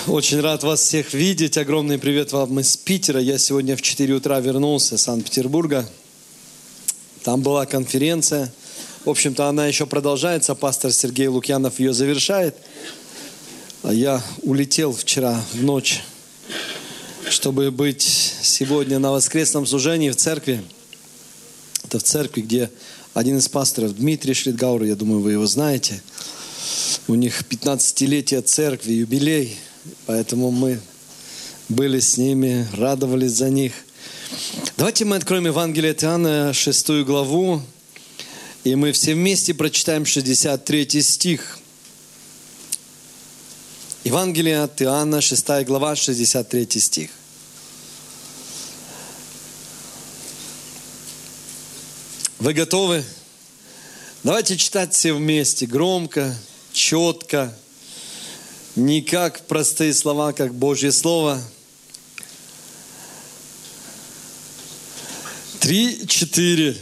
Очень рад вас всех видеть. Огромный привет вам из Питера. Я сегодня в 4 утра вернулся из Санкт-Петербурга. Там была конференция. В общем-то, она еще продолжается. Пастор Сергей Лукьянов ее завершает. А я улетел вчера в ночь, чтобы быть сегодня на воскресном служении в церкви. Это в церкви, где один из пасторов, Дмитрий Шлитгауэр, я думаю, вы его знаете. У них 15-летие церкви, юбилей. Поэтому мы были с ними, радовались за них. Давайте мы откроем Евангелие от Иоанна, 6 главу. И мы все вместе прочитаем 63 стих. Евангелие от Иоанна, 6 глава, 63 стих. Вы готовы? Давайте читать все вместе, громко, четко. Не как простые слова, как Божье Слово. 3, 4.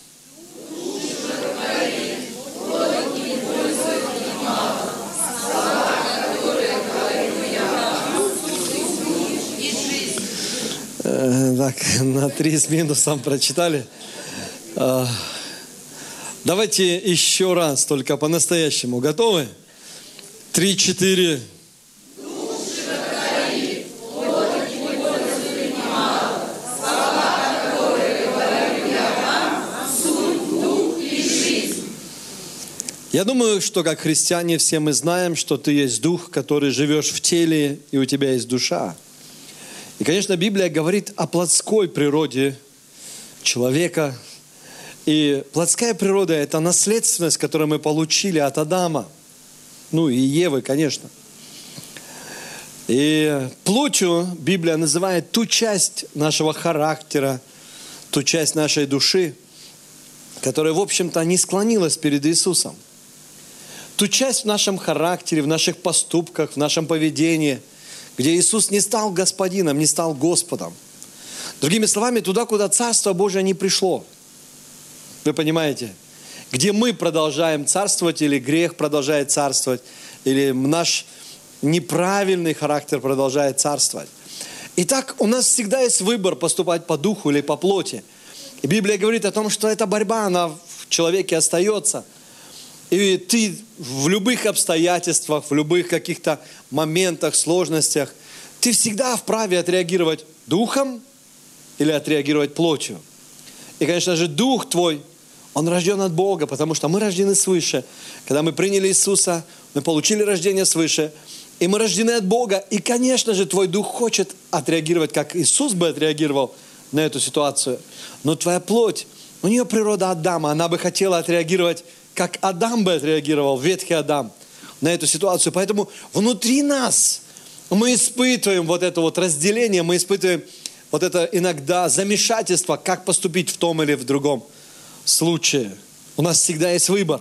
Так, на 3 с минусом прочитали. Давайте еще раз, только по-настоящему. Готовы? 3, 4. Я думаю, что как христиане все мы знаем, что ты есть дух, который живешь в теле, и у тебя есть душа. И, конечно, Библия говорит о плотской природе человека. И плотская природа – это наследственность, которую мы получили от Адама. Ну и Евы, конечно. И плотью Библия называет ту часть нашего характера, ту часть нашей души, которая, в общем-то, не склонилась перед Иисусом. Ту часть в нашем характере, в наших поступках, в нашем поведении, где Иисус не стал Господином, не стал Господом. Другими словами, туда, куда Царство Божие не пришло. Вы понимаете? Где мы продолжаем царствовать, или грех продолжает царствовать, или наш неправильный характер продолжает царствовать. Итак, у нас всегда есть выбор поступать по духу или по плоти. И Библия говорит о том, что эта борьба, она в человеке остается. И ты в любых обстоятельствах, в любых каких-то моментах, сложностях, ты всегда вправе отреагировать духом или отреагировать плотью. И, конечно же, дух твой, он рожден от Бога, потому что мы рождены свыше. Когда мы приняли Иисуса, мы получили рождение свыше, и мы рождены от Бога. И, конечно же, твой дух хочет отреагировать, как Иисус бы отреагировал на эту ситуацию. Но твоя плоть, у нее природа Адама, она бы хотела отреагировать, как Адам бы отреагировал, ветхий Адам, на эту ситуацию. Поэтому внутри нас мы испытываем вот это вот разделение, мы испытываем вот это иногда замешательство, как поступить в том или в другом случае. У нас всегда есть выбор.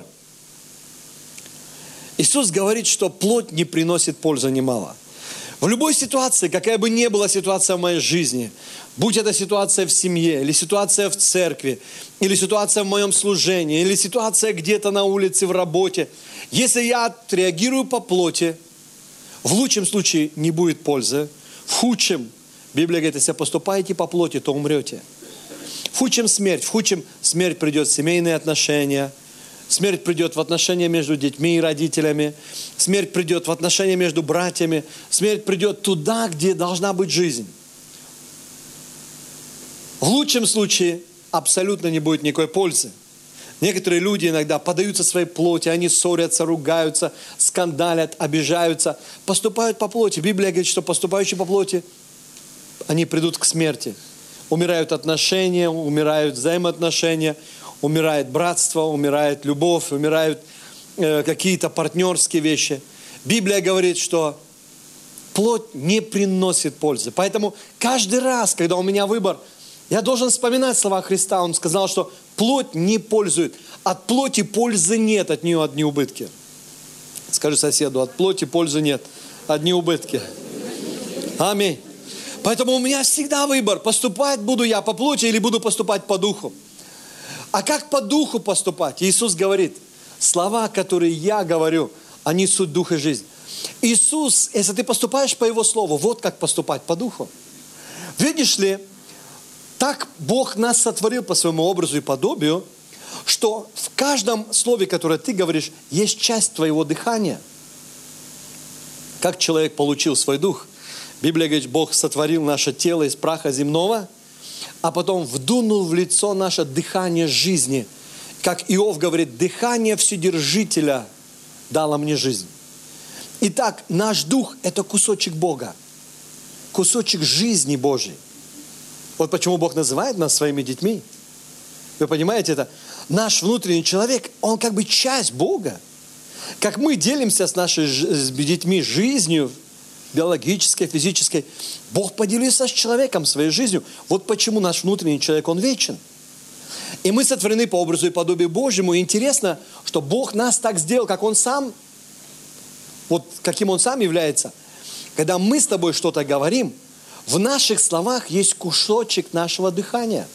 Иисус говорит, что плоть не приносит пользы немало. В любой ситуации, какая бы ни была ситуация в моей жизни, будь это ситуация в семье, или ситуация в церкви, или ситуация в моем служении, или ситуация где-то на улице, в работе, если я отреагирую по плоти, в лучшем случае не будет пользы, в худшем, Библия говорит, если поступаете по плоти, то умрете. В худшем смерть придет в семейные отношения, смерть придет в отношения между детьми и родителями, смерть придет в отношения между братьями, смерть придет туда, где должна быть жизнь. В лучшем случае абсолютно не будет никакой пользы. Некоторые люди иногда поддаются своей плоти, они ссорятся, ругаются, скандалят, обижаются, поступают по плоти. Библия говорит, что поступающие по плоти, они придут к смерти. Умирают отношения, умирают взаимоотношения, умирает братство, умирает любовь, умирают какие-то партнерские вещи. Библия говорит, что плоть не приносит пользы. Поэтому каждый раз, когда у меня выбор, я должен вспоминать слова Христа. Он сказал, что плоть не пользует. От плоти пользы нет, от нее одни убытки. Скажи соседу, от плоти пользы нет, одни убытки. Аминь. Поэтому у меня всегда выбор, поступать буду я по плоти или буду поступать по духу. А как по духу поступать? Иисус говорит, слова, которые я говорю, они суть дух и жизнь. Иисус, если ты поступаешь по Его Слову, вот как поступать по Духу. Видишь ли, так Бог нас сотворил по своему образу и подобию, что в каждом слове, которое ты говоришь, есть часть твоего дыхания. Как человек получил свой дух? Библия говорит, Бог сотворил наше тело из праха земного, а потом вдунул в лицо наше дыхание жизни. Как Иов говорит, дыхание Вседержителя дало мне жизнь. Итак, наш дух – это кусочек Бога, кусочек жизни Божьей. Вот почему Бог называет нас своими детьми. Вы понимаете это? Наш внутренний человек, он как бы часть Бога. Как мы делимся с нашими детьми жизнью, биологической, физической, Бог поделился с человеком своей жизнью. Вот почему наш внутренний человек, он вечен. И мы сотворены по образу и подобию Божьему. И интересно, что Бог нас так сделал, как Он сам, вот каким Он сам является. Когда мы с тобой что-то говорим, в наших словах есть кусочек нашего дыхания.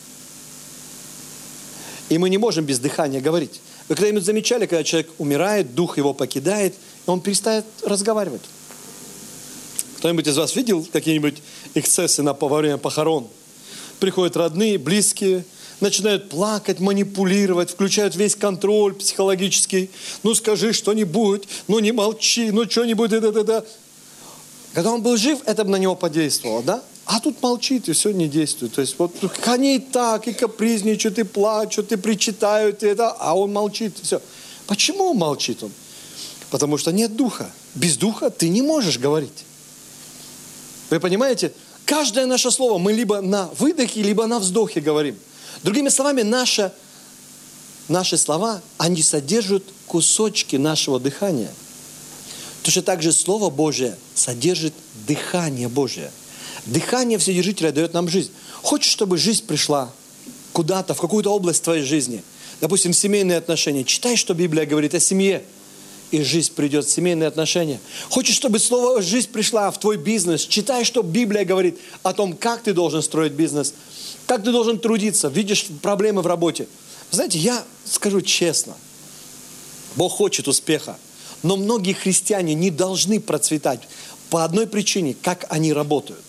И мы не можем без дыхания говорить. Вы когда-нибудь замечали, когда человек умирает, дух его покидает, и он перестает разговаривать? Кто-нибудь из вас видел какие-нибудь эксцессы во время похорон? Приходят родные, близкие, начинают плакать, манипулировать, включают весь контроль психологический. Ну скажи что-нибудь, ну не молчи, ну что-нибудь, да. Когда он был жив, это бы на него подействовало, да? А тут молчит, и все не действует. То есть вот они и так, и капризничают, и плачут, и причитают, и это, а он молчит, и все. Почему он молчит? Потому что нет духа. Без духа ты не можешь говорить. Вы понимаете? Каждое наше слово мы либо на выдохе, либо на вздохе говорим. Другими словами, наши слова, они содержат кусочки нашего дыхания. Точно так же Слово Божие содержит дыхание Божие. Дыхание Вседержителя дает нам жизнь. Хочешь, чтобы жизнь пришла куда-то, в какую-то область твоей жизни? Допустим, семейные отношения. Читай, что Библия говорит о семье. И жизнь придет в семейные отношения. Хочешь, чтобы слово «жизнь» пришла в твой бизнес? Читай, что Библия говорит о том, как ты должен строить бизнес, как ты должен трудиться, видишь проблемы в работе. Знаете, я скажу честно, Бог хочет успеха, но многие христиане не должны процветать по одной причине, как они работают.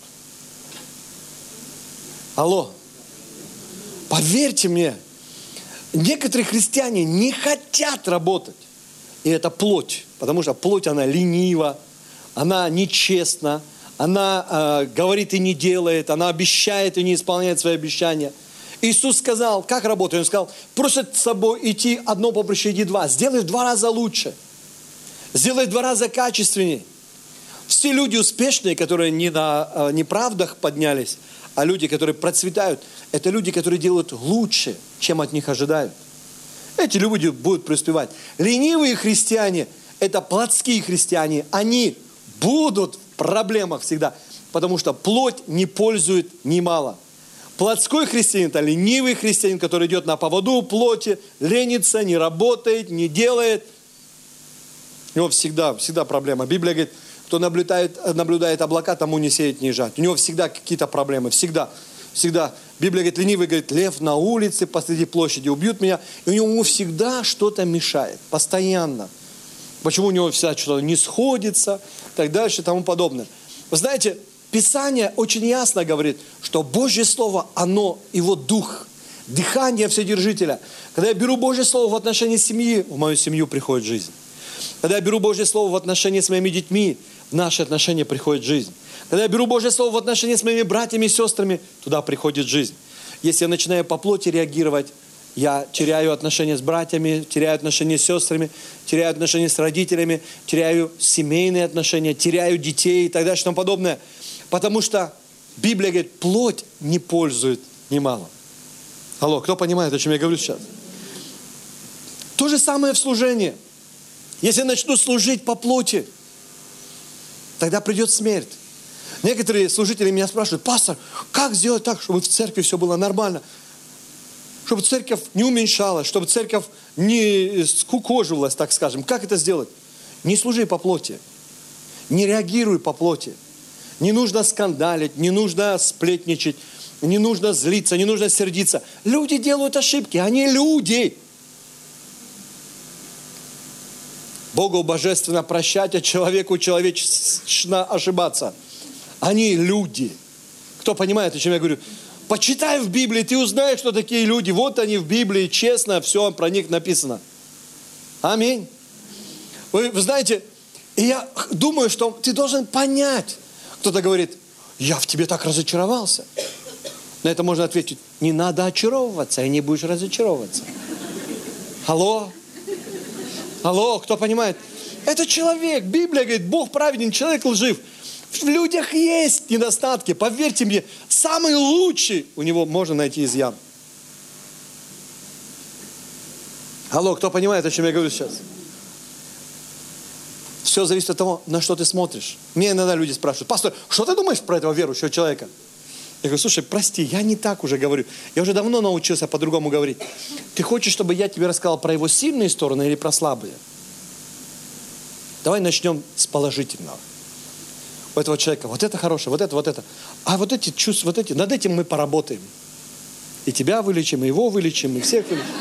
Алло, поверьте мне, некоторые христиане не хотят работать. И это плоть, потому что плоть, она ленива, она нечестна, она говорит и не делает, она обещает и не исполняет свои обещания. Иисус сказал, как работает? Он сказал, просто с собой идти одно поприще, иди два. Сделай в 2 раза лучше. Сделай в 2 раза качественнее. Все люди успешные, которые не на неправдах поднялись, а люди, которые процветают, это люди, которые делают лучше, чем от них ожидают. Эти люди будут преуспевать. Ленивые христиане, это плотские христиане, они будут в проблемах всегда, потому что плоть не пользует немало. Плотской христианин, это ленивый христианин, который идет на поводу у плоти, ленится, не работает, не делает. У него всегда проблема. Библия говорит, кто наблюдает облака, тому не сеять, не жать. У него всегда какие-то проблемы, всегда. Библия говорит, ленивый говорит, лев на улице посреди площади убьют меня. И у него всегда что-то мешает, постоянно. Почему у него всегда что-то не сходится, и так дальше, и тому подобное. Вы знаете, Писание очень ясно говорит, что Божье Слово, оно, его дух, дыхание Вседержителя. Когда я беру Божье Слово в отношении семьи, в мою семью приходит жизнь. Когда я беру Божье Слово в отношении с моими детьми, в наши отношения приходит жизнь. Когда я беру Божье Слово в отношении с моими братьями и сестрами, туда приходит жизнь. Если я начинаю по плоти реагировать, я теряю отношения с братьями, теряю отношения с сестрами, теряю отношения с родителями, теряю семейные отношения, теряю детей и так далее и тому подобное. Потому что Библия говорит, плоть не пользует немало. Алло, кто понимает, о чем я говорю сейчас? То же самое в служении. Если я начну служить по плоти, тогда придет смерть. Некоторые служители меня спрашивают, пастор, как сделать так, чтобы в церкви все было нормально? Чтобы церковь не уменьшалась, чтобы церковь не скукоживалась, так скажем. Как это сделать? Не служи по плоти. Не реагируй по плоти. Не нужно скандалить, не нужно сплетничать, не нужно злиться, не нужно сердиться. Люди делают ошибки, они люди. Богу божественно прощать, а человеку человечно ошибаться. Они люди. Кто понимает, о чем я говорю? Почитай в Библии, ты узнаешь, что такие люди. Вот они в Библии, честно, все про них написано. Аминь. Вы знаете, и я думаю, что ты должен понять. Кто-то говорит, я в тебе так разочаровался. На это можно ответить, не надо очаровываться, и не будешь разочаровываться. Алло? Алло, кто понимает? Это человек. Библия говорит, Бог праведен, человек лжив. В людях есть недостатки. Поверьте мне, самый лучший у него можно найти изъян. Алло, кто понимает, о чем я говорю сейчас? Все зависит от того, на что ты смотришь. Мне иногда люди спрашивают, пастор, что ты думаешь про этого верующего человека? Я говорю, слушай, прости, я не так уже говорю. Я уже давно научился по-другому говорить. Ты хочешь, чтобы я тебе рассказал про его сильные стороны или про слабые? Давай начнем с положительного. У этого человека вот это хорошее, вот это. А вот эти чувства, над этим мы поработаем. И тебя вылечим, и его вылечим, и всех вылечим.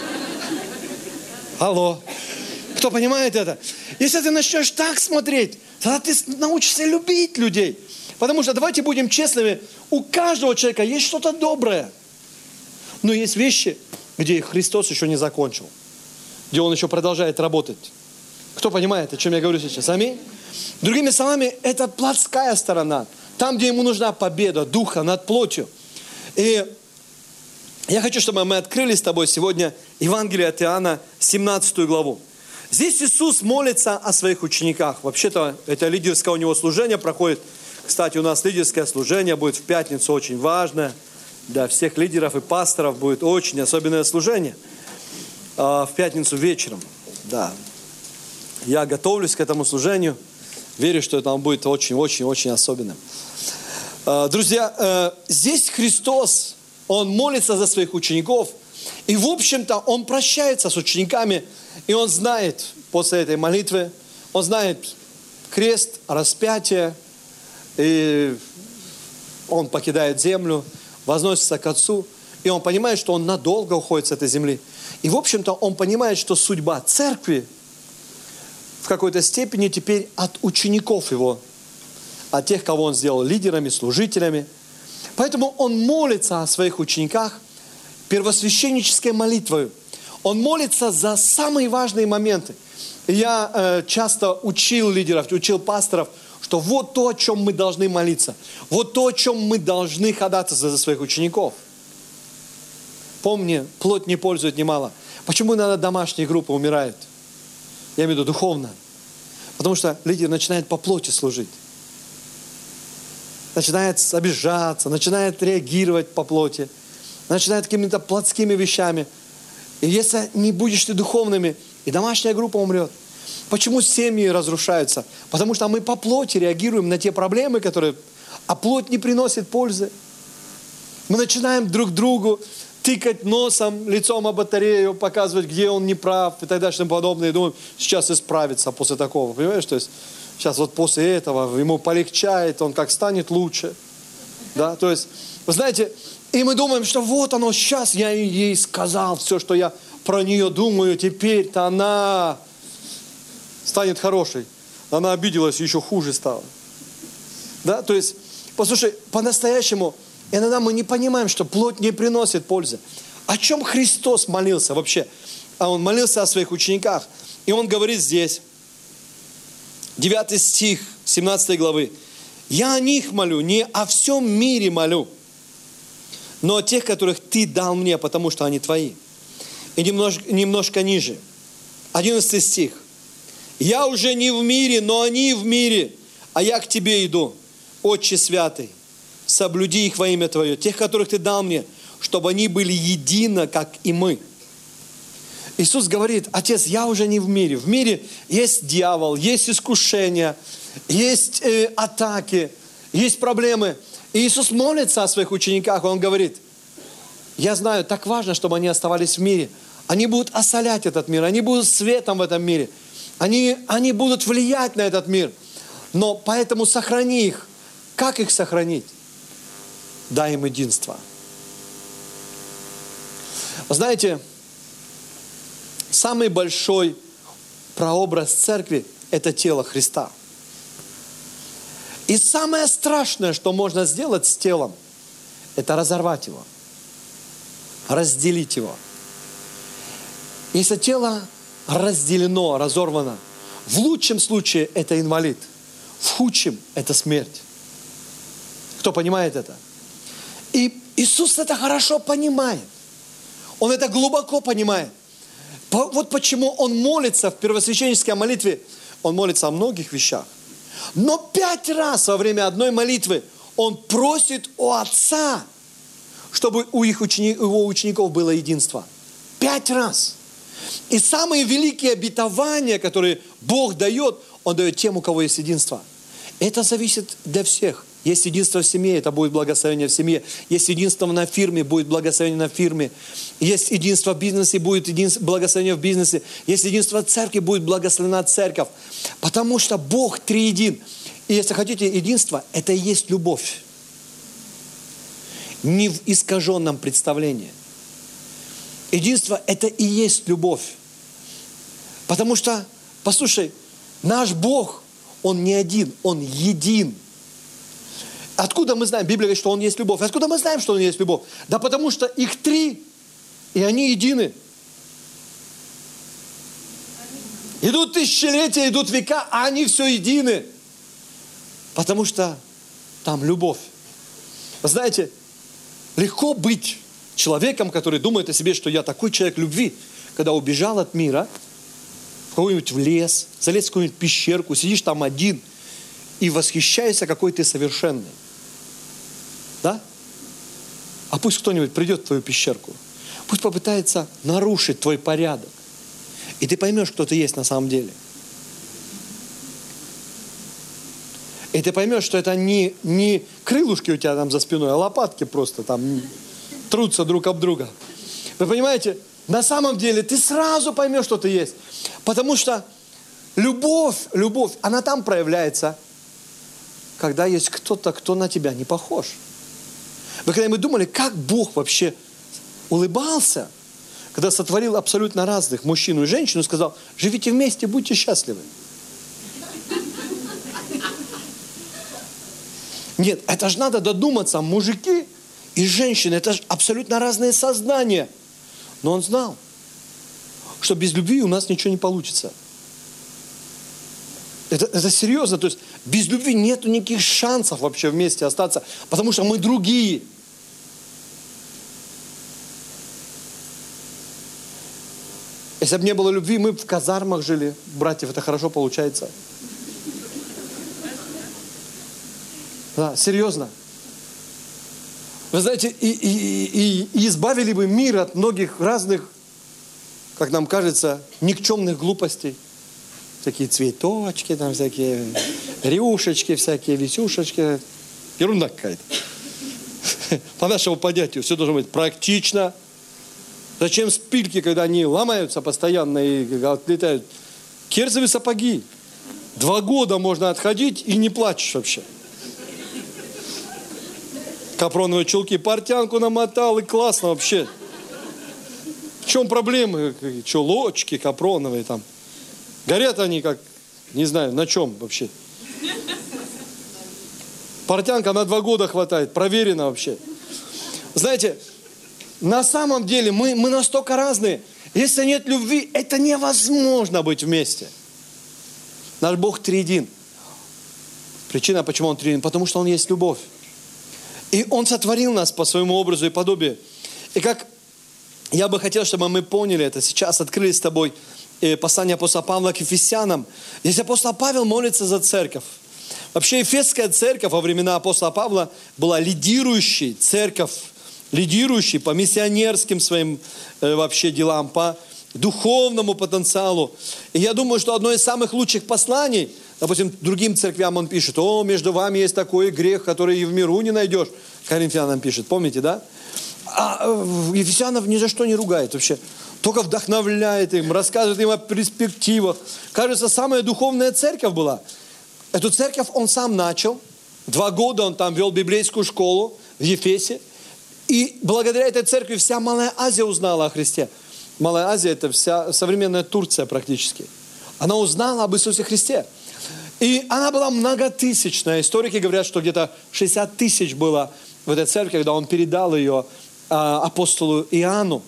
Алло. Кто понимает это? Если ты начнешь так смотреть, тогда ты научишься любить людей. Потому что, давайте будем честными, у каждого человека есть что-то доброе. Но есть вещи, где Христос еще не закончил. Где Он еще продолжает работать. Кто понимает, о чем я говорю сейчас? Аминь. Другими словами, это плотская сторона. Там, где ему нужна победа духа над плотью. И я хочу, чтобы мы открыли с тобой сегодня Евангелие от Иоанна, 17 главу. Здесь Иисус молится о своих учениках. Вообще-то, это лидерское у него служение проходит. Кстати, у нас лидерское служение будет в пятницу очень важное. Для всех лидеров и пасторов будет очень особенное служение. В пятницу вечером. Да. Я готовлюсь к этому служению. Верю, что это будет очень-очень-очень особенным. Друзья, здесь Христос, Он молится за своих учеников. И, в общем-то, Он прощается с учениками. И Он знает после этой молитвы, Он знает крест, распятие. И Он покидает землю, возносится к Отцу. И Он понимает, что Он надолго уходит с этой земли. И, в общем-то, Он понимает, что судьба церкви в какой-то степени теперь от учеников Его, от тех, кого Он сделал лидерами, служителями. Поэтому Он молится о своих учениках первосвященнической молитвой. Он молится за самые важные моменты. Я часто учил лидеров, учил пасторов, что вот то, о чем мы должны молиться. Вот то, о чем мы должны ходатайствовать за своих учеников. Помни, плоть не пользует немало. Почему иногда домашние группы умирают? Я имею в виду духовно. Потому что лидер начинает по плоти служить. Начинает обижаться, начинает реагировать по плоти. Начинает какими-то плотскими вещами. И если не будешь ты духовными, и домашняя группа умрет. Почему семьи разрушаются? Потому что мы по плоти реагируем на те проблемы, которые... А плоть не приносит пользы. Мы начинаем друг другу тыкать носом, лицом об батарею, показывать, где он не прав и так далее, и тому подобное. И думаем, сейчас исправится после такого. Понимаешь? То есть сейчас вот после этого ему полегчает, он как станет лучше. Да? То есть, вы знаете, и мы думаем, что вот оно, сейчас я ей сказал все, что я про нее думаю, теперь-то она станет хорошей. Она обиделась, еще хуже стала. Да? То есть, послушай, по-настоящему, иногда мы не понимаем, что плоть не приносит пользы. О чем Христос молился вообще? А Он молился о своих учениках. И Он говорит здесь, 9 стих 17 главы. «Я о них молю, не о всем мире молю, но о тех, которых Ты дал мне, потому что они Твои». И немножко ниже. 11 стих. «Я уже не в мире, но они в мире, а я к Тебе иду, Отче святый. Соблюди их во имя Твое, тех, которых Ты дал мне, чтобы они были едино, как и мы». Иисус говорит, Отец, я уже не в мире. В мире есть дьявол, есть искушения, есть атаки, есть проблемы. И Иисус молится о своих учениках, Он говорит, я знаю, так важно, чтобы они оставались в мире. Они будут осолять этот мир, они будут светом в этом мире. Они будут влиять на этот мир. Но поэтому сохрани их. Как их сохранить? Дай им единство. Вы знаете, самый большой прообраз церкви – это тело Христа. И самое страшное, что можно сделать с телом, это разорвать его, разделить его. Если тело разделено, разорвано, в лучшем случае это инвалид, в худшем это смерть. Кто понимает это? И Иисус это хорошо понимает. Он это глубоко понимает. Вот почему Он молится в первосвященнической молитве. Он молится о многих вещах. Но 5 раз во время одной молитвы Он просит у Отца, чтобы у его учеников было единство. 5 раз. И самые великие обетования, которые Бог дает, Он дает тем, у кого есть единство. Это зависит для всех. Есть единство в семье, это будет благословение в семье. Есть единство на фирме, будет благословение на фирме. Есть единство в бизнесе, будет благословение в бизнесе. Есть единство в церкви, будет благословена церковь. Потому что Бог триедин. И если хотите единство, это и есть любовь. Не в искаженном представлении. Единство – это и есть любовь. Потому что, послушай, наш Бог, Он не один, Он един. Откуда мы знаем? Библия говорит, что Он есть любовь. Откуда мы знаем, что Он есть любовь? Да потому что их 3, и они едины. Идут тысячелетия, идут века, а они все едины. Потому что там любовь. Вы знаете, легко быть человеком, который думает о себе, что я такой человек любви, когда убежал от мира, в какой-нибудь в лес, залез в какую-нибудь пещерку, сидишь там один и восхищаешься, какой ты совершенный. Да? А пусть кто-нибудь придет в твою пещерку, пусть попытается нарушить твой порядок, и ты поймешь, кто ты есть на самом деле. И ты поймешь, что это не крылышки у тебя там за спиной, а лопатки просто там трутся друг об друга. Вы понимаете, на самом деле ты сразу поймешь, что ты есть. Потому что любовь, она там проявляется, когда есть кто-то, кто на тебя не похож. Вы когда-нибудь думали, как Бог вообще улыбался, когда сотворил абсолютно разных мужчину и женщину, сказал, живите вместе, будьте счастливы. Нет, это же надо додуматься, мужики и женщины, это же абсолютно разные создания. Но Он знал, что без любви у нас ничего не получится. Это серьезно, то есть без любви нету никаких шансов вообще вместе остаться, потому что мы другие. Если бы не было любви, мы бы в казармах жили. Братьев, это хорошо получается. Да, серьезно. Вы знаете, и избавили бы мир от многих разных, как нам кажется, никчемных глупостей. Всякие цветочки, там всякие рюшечки, всякие висюшечки. Ерунда какая-то. По нашему понятию все должно быть практично. Зачем спильки, когда они ломаются постоянно и отлетают? Кирзовые сапоги. 2 года можно отходить и не плачешь вообще. Капроновые чулки, портянку намотал, и классно вообще. В чем проблемы? Чулочки капроновые там. Горят они как, не знаю, на чем вообще. Портянка на 2 года хватает, проверено вообще. Знаете, на самом деле мы настолько разные. Если нет любви, это невозможно быть вместе. Наш Бог триедин. Причина, почему Он триедин, потому что Он есть любовь. И Он сотворил нас по своему образу и подобию. И как я бы хотел, чтобы мы поняли это, сейчас открыли с тобой послание апостола Павла к Ефесянам. Здесь апостол Павел молится за церковь. Вообще Ефесская церковь во времена апостола Павла была лидирующей церковь, лидирующей по миссионерским своим вообще делам, по духовному потенциалу. И я думаю, что одно из самых лучших посланий, допустим, другим церквям он пишет, между вами есть такой грех, который и в миру не найдешь. Коринфянам пишет, помните, да? А Ефесянов ни за что не ругает вообще. Только вдохновляет им, рассказывает им о перспективах. Кажется, самая духовная церковь была. Эту церковь он сам начал. 2 года он там вел библейскую школу в Ефесе. И благодаря этой церкви вся Малая Азия узнала о Христе. Малая Азия – это вся современная Турция практически. Она узнала об Иисусе Христе. И она была многотысячная. Историки говорят, что где-то 60 тысяч было в этой церкви, когда он передал ее апостолу Иоанну,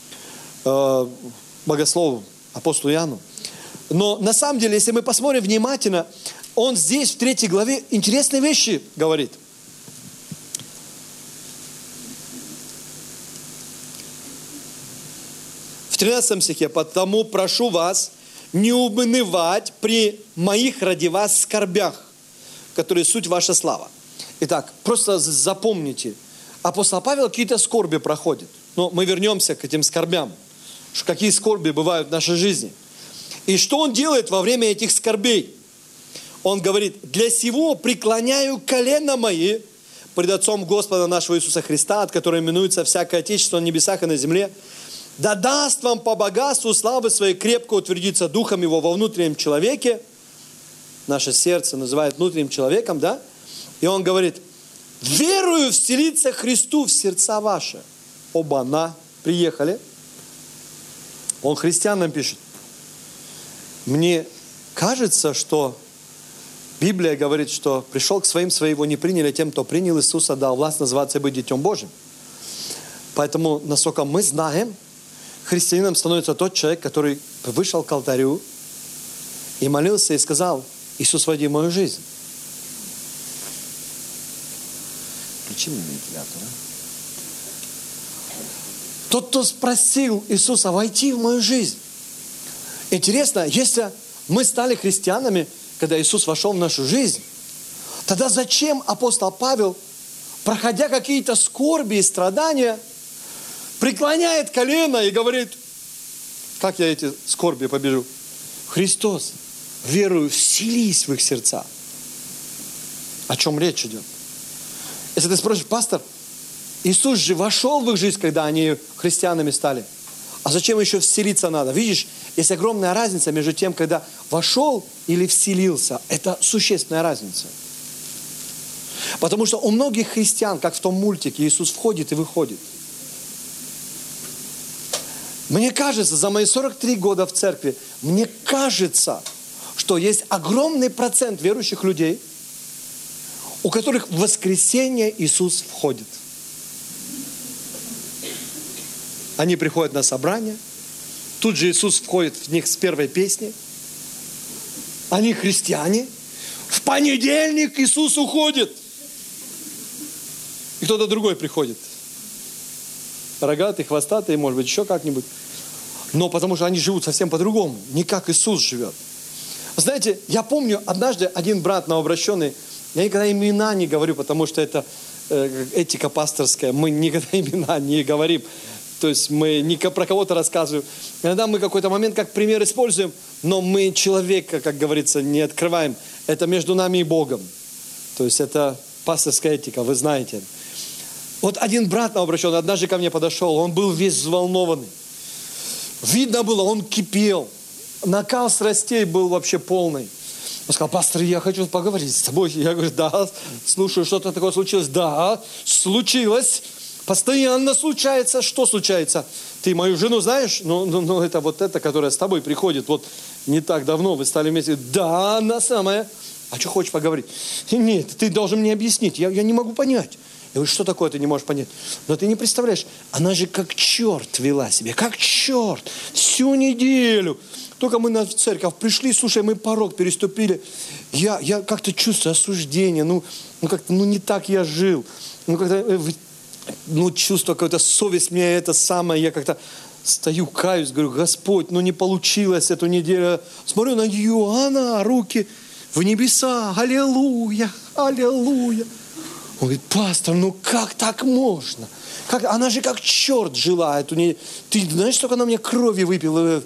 богослову, апостолу Иоанну. Но на самом деле, если мы посмотрим внимательно, он здесь в 3 главе интересные вещи говорит. В 13 стихе: «Потому прошу вас не унывать при моих ради вас скорбях, которые суть ваша слава». Итак, просто запомните, апостол Павел какие-то скорби проходит. Но мы вернемся к этим скорбям. Какие скорби бывают в нашей жизни. И что он делает во время этих скорбей? Он говорит: «Для сего преклоняю колено мои пред Отцом Господа нашего Иисуса Христа, от которого именуется всякое Отечество на небесах и на земле, да даст вам по богатству славы своей крепко утвердиться Духом Его во внутреннем человеке». Наше сердце называют внутренним человеком, да? И он говорит: «Верую вселиться Христу в сердца ваши». Оба-на, приехали. Он христианам пишет: «Мне кажется, что Библия говорит, что пришел к своим, свои его не приняли, тем, кто принял Иисуса, дал власть называться и быть Детем Божьим». Поэтому, насколько мы знаем, христианином становится тот человек, который вышел к алтарю и молился и сказал: «Иисус, войди в мою жизнь». Включи мне вентилятор. Тот, кто спросил Иисуса войти в мою жизнь. Интересно, если мы стали христианами, когда Иисус вошел в нашу жизнь, тогда зачем апостол Павел, проходя какие-то скорби и страдания, преклоняет колено и говорит: как я эти скорби побежу? Христос, верую, вселись в их сердца. О чем речь идет? Если ты спросишь: пастор, Иисус же вошел в их жизнь, когда они христианами стали. А зачем еще вселиться надо? Видишь, есть огромная разница между тем, когда вошел или вселился. Это существенная разница. Потому что у многих христиан, как в том мультике, Иисус входит и выходит. Мне кажется, за мои 43 года в церкви, мне кажется, что есть огромный процент верующих людей, у которых в воскресенье Иисус входит. Они приходят на собрание, тут же Иисус входит в них с первой песни. Они христиане. В понедельник Иисус уходит. И кто-то другой приходит. Рогатый, хвостатый, может быть, еще как-нибудь. Но потому что они живут совсем по-другому. Не как Иисус живет. Знаете, я помню, однажды один брат новообращенный, я никогда имена не говорю, потому что это этика пасторская. Мы никогда имена не говорим. То есть мы не про кого-то рассказываем. Иногда мы какой-то момент как пример используем, но мы человека, как говорится, не открываем. Это между нами и Богом. То есть это пасторская этика, вы знаете. Вот один брат новообращенный однажды ко мне подошел, он был весь взволнованный. Видно было, он кипел. Накал страстей был вообще полный. Он сказал: пастор, я хочу поговорить с тобой. Я говорю: да, слушаю, что-то такое случилось. Да, случилось. Постоянно случается. Что случается? Ты мою жену знаешь? Ну, это вот эта, которая с тобой приходит. Вот не так давно вы стали вместе. Да, она самая. А что хочешь поговорить? Нет, ты должен мне объяснить. Я не могу понять. Я говорю: что такое ты не можешь понять? Но ты не представляешь, она же как черт вела себя. Как черт. Всю неделю. Только мы в церковь пришли, слушай, мы порог переступили. Я как-то чувствую осуждение. Как-то не так я жил. Чувство, какая-то совесть мне это самое. Я как-то стою, каюсь, говорю: Господь, не получилось эту неделю. Смотрю на нее, она, руки в небеса. Аллилуйя, аллилуйя. Он говорит: пастор, как так можно? Она же как черт жила эту неделю. Ты знаешь, сколько она мне крови выпила?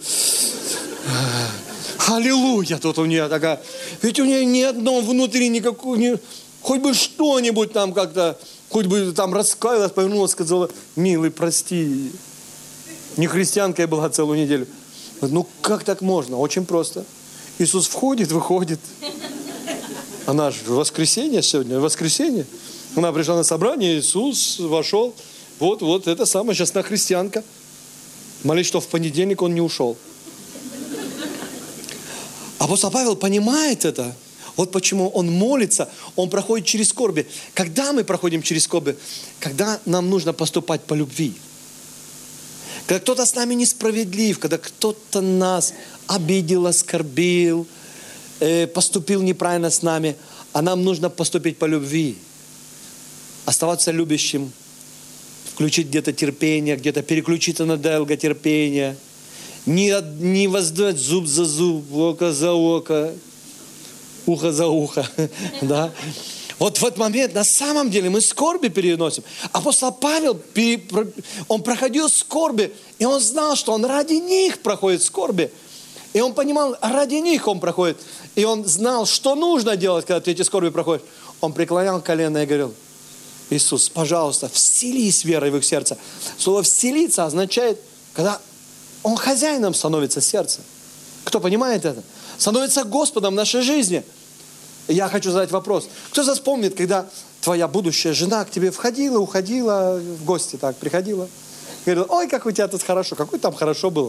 Аллилуйя, тут у нее такая. Ведь у нее ни одно внутри никакого, хоть бы что-нибудь там как-то, хоть бы там раскаялась, повернулась, сказала: милый, прости. Не христианкой была целую неделю. Как так можно? Очень просто. Иисус входит, выходит. Она же воскресенье сегодня, воскресенье. Она пришла на собрание, Иисус вошел. Вот это самое, сейчас она христианка. Молись, что в понедельник он не ушел. Апостол Павел понимает это. Вот почему он молится, он проходит через скорби. Когда мы проходим через скорби? Когда нам нужно поступать по любви. Когда кто-то с нами несправедлив, когда кто-то нас обидел, оскорбил, поступил неправильно с нами, а нам нужно поступить по любви. Оставаться любящим, включить где-то терпение, где-то переключиться на долготерпение, не воздать зуб за зуб, око за око, ухо за ухо. Да? Вот в этот момент на самом деле мы скорби переносим. Апостол Павел, он проходил скорби, и он знал, что он ради них проходит скорби. И он понимал, ради них он проходит. И он знал, что нужно делать, когда ты эти скорби проходишь. Он преклонял колено и говорил: Иисус, пожалуйста, вселись верой в их сердце. Слово «вселиться» означает, когда Он хозяином становится сердца. Кто понимает это? Становится Господом в нашей жизни. Я хочу задать вопрос. Кто из вас помнит, когда твоя будущая жена к тебе входила, уходила в гости, так, приходила? Говорила: ой, как у тебя тут хорошо, какой там хорошо было.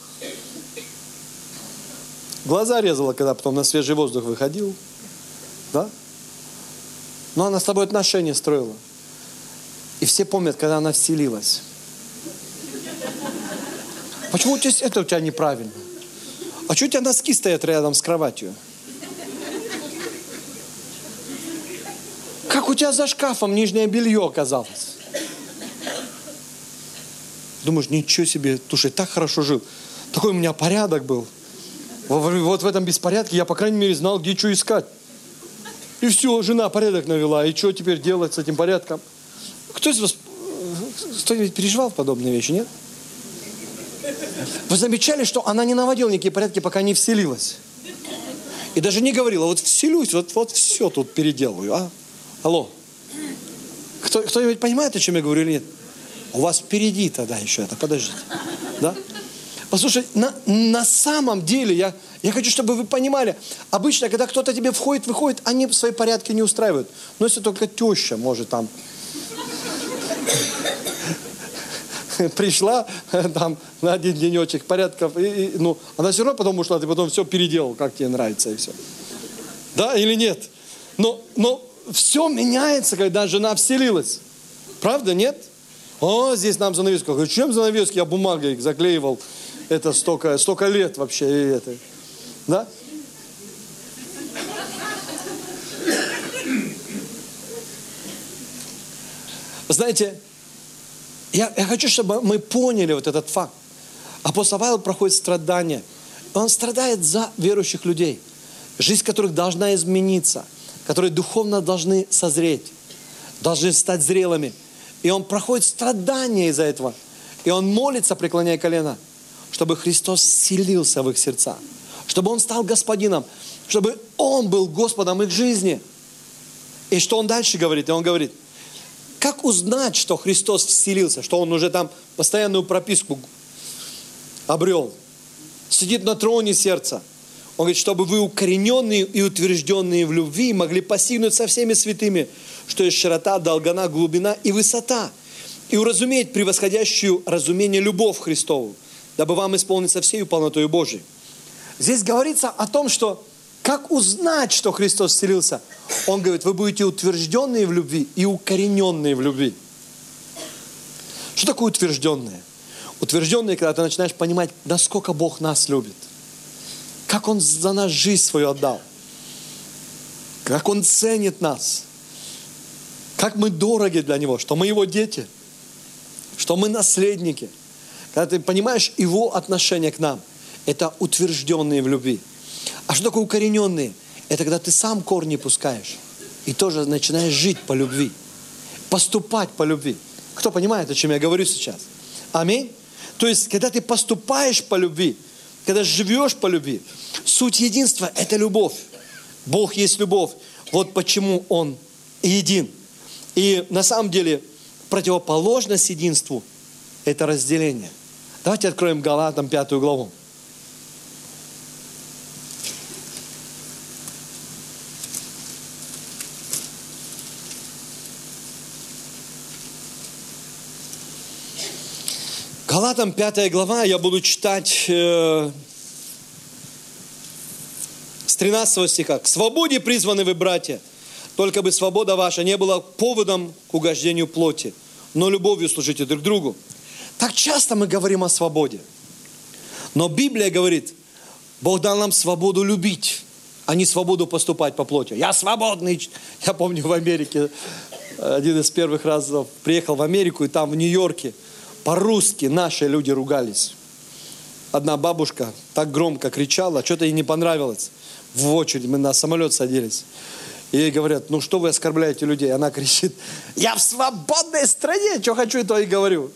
Глаза резала, когда потом на свежий воздух выходил. Да? Но она с тобой отношения строила. И все помнят, когда она вселилась. Почему это у тебя неправильно? А что у тебя носки стоят рядом с кроватью? Как у тебя за шкафом нижнее белье оказалось? Думаешь, ничего себе, слушай, так хорошо жил. Такой у меня порядок был. Вот в этом беспорядке я, по крайней мере, знал, где что искать. И все, жена порядок навела. И что теперь делать с этим порядком? Кто из вас, кто-нибудь переживал подобные вещи, нет? Вы замечали, что она не наводила никакие порядки, пока не вселилась? И даже не говорила: вот вселюсь, вот все тут переделаю, а? Алло. Кто-нибудь понимает, о чем я говорю или нет? У вас впереди тогда еще это, подождите. Да? Послушай, на самом деле, я хочу, чтобы вы понимали, обычно, когда кто-то тебе входит, выходит, они свои порядки не устраивают. Но если только теща может там... Пришла там на один денечек порядков, ну, она все равно потом ушла, ты потом все переделал, как тебе нравится, и все. Да или нет? Но все меняется, когда жена вселилась. Правда, нет? О, здесь нам занавеску. Говорю, чем занавески? Я бумагой заклеивал. Это столько лет вообще. И это. Да? Знаете, я хочу, чтобы мы поняли вот этот факт. Апостол Павел проходит страдания. Он страдает за верующих людей, жизнь которых должна измениться, которые духовно должны созреть, должны стать зрелыми. И он проходит страдания из-за этого. И он молится, преклоняя колено, чтобы Христос вселился в их сердца, чтобы Он стал Господином, чтобы Он был Господом их жизни. И что он дальше говорит? И он говорит: как узнать, что Христос вселился, что Он уже там постоянную прописку обрел, сидит на троне сердца. Он говорит, чтобы вы, укорененные и утвержденные в любви, могли постигнуть со всеми святыми, что есть широта, долгота, глубина и высота, и уразуметь превосходящую разумение любовь Христову, дабы вам исполниться всею полнотою Божией. Здесь говорится о том, что как узнать, что Христос вселился. Он говорит, вы будете утвержденные в любви и укорененные в любви. Что такое утвержденные? Утвержденные, когда ты начинаешь понимать, насколько Бог нас любит. Как Он за нас жизнь свою отдал. Как Он ценит нас. Как мы дороги для Него. Что мы Его дети. Что мы наследники. Когда ты понимаешь Его отношение к нам. Это утвержденные в любви. А что такое укорененные? Это когда ты сам корни пускаешь. И тоже начинаешь жить по любви. Поступать по любви. Кто понимает, о чем я говорю сейчас? Аминь. То есть, когда ты поступаешь по любви, когда живешь по любви, суть единства – это любовь. Бог есть любовь. Вот почему Он един. И на самом деле противоположность единству – это разделение. Давайте откроем Галатам 5 главу. Галатам 5 глава, я буду читать 13 стиха. «К свободе призваны вы, братья, только бы свобода ваша не была поводом к угождению плоти, но любовью служите друг другу». Так часто мы говорим о свободе. Но Библия говорит, Бог дал нам свободу любить, а не свободу поступать по плоти. Я свободный. Я помню в Америке, один из первых разов приехал в Америку, и там в Нью-Йорке по-русски наши люди ругались. Одна бабушка так громко кричала, что-то ей не понравилось. В очередь мы на самолет садились. И ей говорят, ну что вы оскорбляете людей? Она кричит, я в свободной стране, что хочу, то и говорю.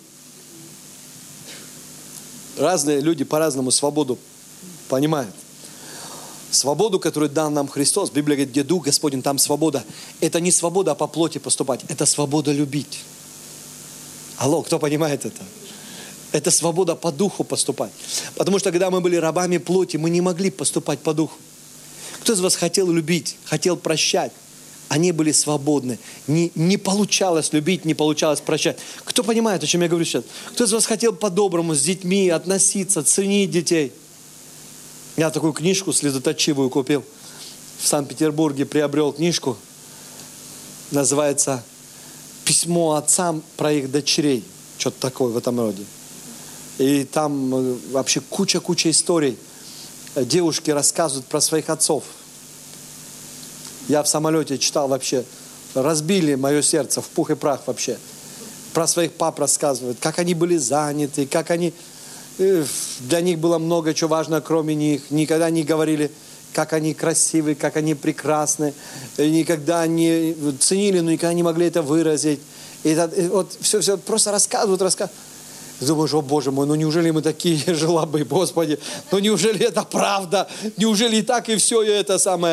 Разные люди по-разному свободу понимают. Свободу, которую дал нам Христос, Библия говорит, где Дух Господень, там свобода. Это не свобода по плоти поступать, это свобода любить. Алло, кто понимает это? Это свобода по духу поступать. Потому что когда мы были рабами плоти, мы не могли поступать по духу. Кто из вас хотел любить, хотел прощать? Они были свободны. Не получалось любить, не получалось прощать. Кто понимает, о чем я говорю сейчас? Кто из вас хотел по-доброму с детьми относиться, ценить детей? Я такую книжку слезоточивую купил. В Санкт-Петербурге приобрел книжку. Называется «Письмо отцам про их дочерей». Что-то такое в этом роде. И там вообще куча историй. Девушки рассказывают про своих отцов. Я в самолете читал вообще. Разбили мое сердце в пух и прах вообще. Про своих пап рассказывают. Как они были заняты, как они... Для них было много чего важно, кроме них. Никогда не говорили, как они красивые, как они прекрасны. Никогда не ценили, но никогда не могли это выразить. И вот все просто рассказывают. Думаешь, о Боже мой, ну неужели мы такие жлобы, Господи? Ну неужели это правда? Неужели и так, и все, и это самое...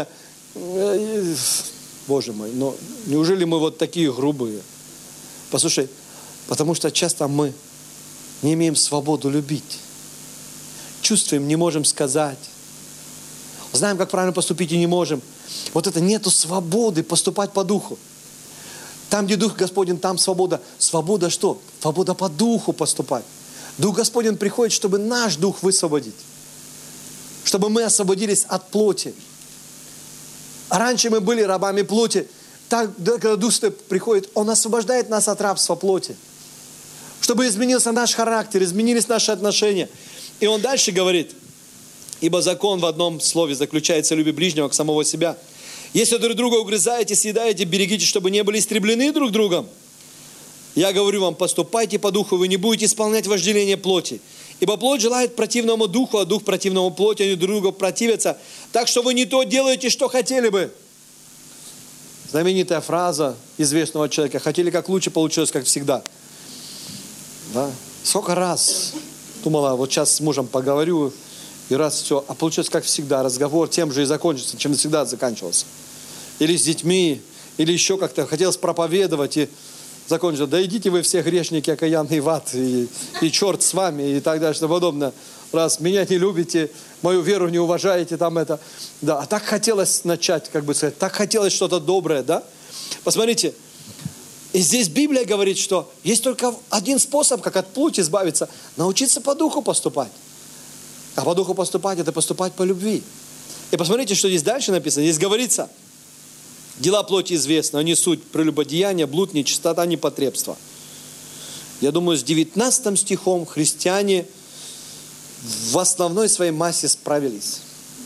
Боже мой, но неужели мы вот такие грубые? Послушай, потому что часто мы не имеем свободу любить. Чувствуем, не можем сказать. Знаем, как правильно поступить, и не можем. Вот это нету свободы поступать по духу. Там, где Дух Господень, там свобода. Свобода что? Свобода по духу поступать. Дух Господень приходит, чтобы наш дух высвободить. Чтобы мы освободились от плоти. А раньше мы были рабами плоти. Так, когда Дух Святой приходит, Он освобождает нас от рабства плоти. Чтобы изменился наш характер, изменились наши отношения. И Он дальше говорит, ибо закон в одном слове заключается: люби ближнего, как самого себя. Если друг друга угрызаете, съедаете, берегите, чтобы не были истреблены друг другом. Я говорю вам, поступайте по духу, вы не будете исполнять вожделение плоти. Ибо плоть желает противному духу, а дух противному плоти, они друг другу противятся. Так что вы не то делаете, что хотели бы. Знаменитая фраза известного человека. Хотели как лучше, получилось как всегда. Да? Сколько раз думала, вот сейчас с мужем поговорю, и раз все, а получилось как всегда, разговор тем же и закончится, чем всегда заканчивался. Или с детьми, или еще как-то хотелось проповедовать, и закончилось, да идите вы все грешники, окаянный в ад, и черт с вами, и так далее, что подобное. Раз меня не любите, мою веру не уважаете, там это. Да, а так хотелось начать, как бы сказать, так хотелось что-то доброе, да? Посмотрите, и здесь Библия говорит, что есть только один способ, как от плоти избавиться, научиться по духу поступать. А по духу поступать, это поступать по любви. И посмотрите, что здесь дальше написано. Здесь говорится, дела плоти известны, они суть прелюбодеяния, блуд, нечистота, непотребство. Я думаю, с 19 стихом христиане в основной своей массе справились.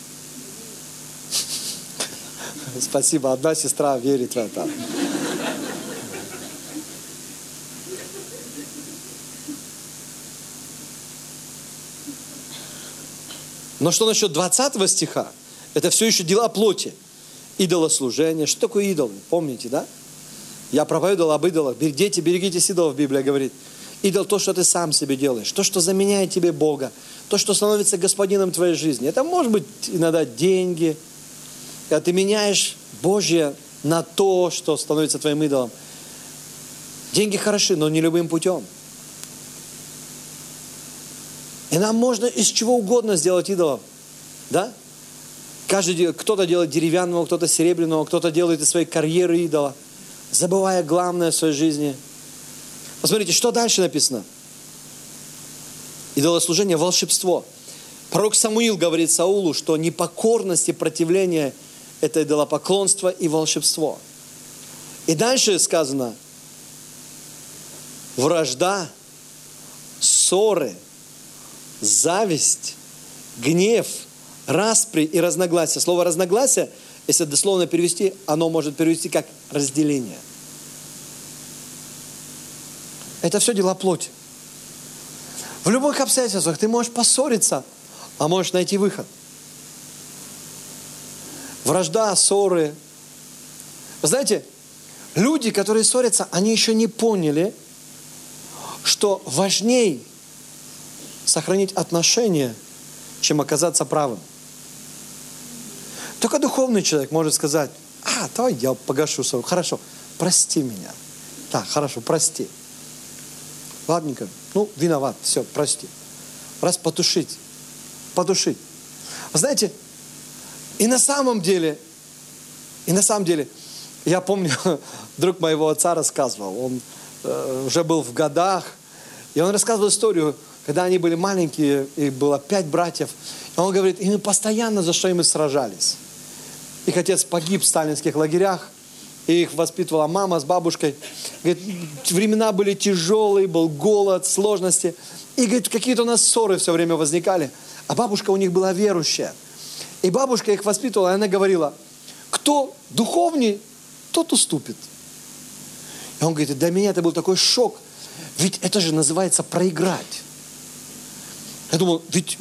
Спасибо, одна сестра верит в это. Но что насчет 20 стиха? Это все еще дела плоти. Идолослужение. Что такое идолы? Помните, да? Я проповедовал об идолах. Дети, берегитесь идолов, Библия говорит. Идол то, что ты сам себе делаешь. То, что заменяет тебе Бога. То, что становится господином твоей жизни. Это может быть иногда деньги. Когда ты меняешь Божье на то, что становится твоим идолом. Деньги хороши, но не любым путем. И нам можно из чего угодно сделать идолов. Да? Кто-то делает деревянного, кто-то серебряного, кто-то делает из своей карьеры идола, забывая главное в своей жизни. Посмотрите, что дальше написано. Идолослужение, волшебство. Пророк Самуил говорит Саулу, что непокорность и противление – это идолопоклонство и волшебство. И дальше сказано: вражда, ссоры, зависть, гнев, распри и разногласия. Слово разногласие, если дословно перевести, оно может перевести как разделение. Это все дела плоти. В любых обстоятельствах ты можешь поссориться, а можешь найти выход. Вражда, ссоры. Вы знаете, люди, которые ссорятся, они еще не поняли, что важнее сохранить отношения, чем оказаться правым. Только духовный человек может сказать: давай я погашу ссору. Хорошо, прости меня. Да, хорошо, прости. Ладненько, виноват, все, прости. Раз потушить. Вы знаете, и на самом деле, я помню, друг моего отца рассказывал, он уже был в годах, и он рассказывал историю, когда они были маленькие, и было 5 братьев, и он говорит, и мы постоянно за что-нибудь сражались. Их отец погиб в сталинских лагерях, и их воспитывала мама с бабушкой. Говорит, времена были тяжелые, был голод, сложности. И, говорит, какие-то у нас ссоры все время возникали. А бабушка у них была верующая. И бабушка их воспитывала, и она говорила: кто духовней, тот уступит. И он говорит, для меня это был такой шок. Ведь это же называется проиграть. Я думал, ведь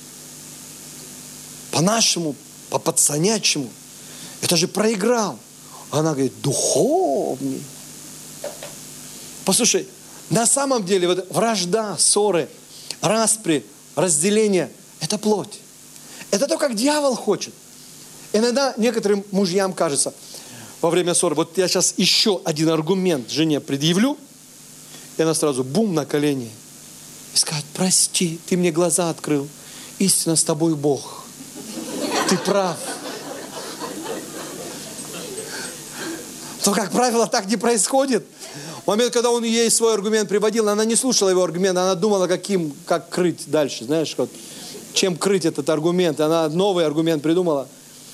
по-нашему, по-пацанячему, это же проиграл. Она говорит, духовней. Послушай, на самом деле вот вражда, ссоры, распри, разделение – это плоть. Это то, как дьявол хочет. Иногда некоторым мужьям кажется во время ссоры, вот я сейчас еще один аргумент жене предъявлю, и она сразу бум на колени и скажет, прости, ты мне глаза открыл, истинно с тобой Бог, ты прав. Но, как правило, так не происходит. В момент, когда он ей свой аргумент приводил, она не слушала его аргумент, она думала, как крыть дальше, знаешь, вот, чем крыть этот аргумент. Она новый аргумент придумала.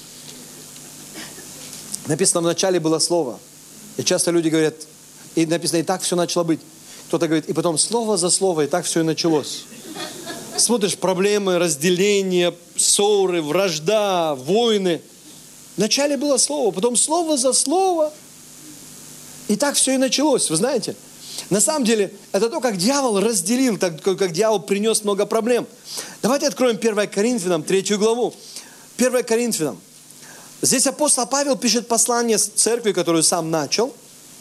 Написано, в начале было слово. И часто люди говорят, и написано, и так все начало быть. Кто-то говорит, и потом слово за слово, и так все и началось. Смотришь, проблемы, разделения, ссоры, вражда, войны. Вначале было слово, потом слово за слово. И так все и началось, вы знаете. На самом деле, это то, как дьявол разделил, как дьявол принес много проблем. Давайте откроем 1 Коринфянам, 3 главу. 1 Коринфянам. Здесь апостол Павел пишет послание церкви, которую сам начал.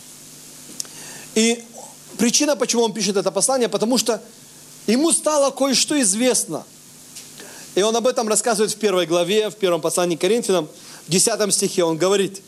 И причина, почему он пишет это послание, потому что ему стало кое-что известно. И он об этом рассказывает в 1 главе, в 1 послании к Коринфянам, в 10 стихе он говорит.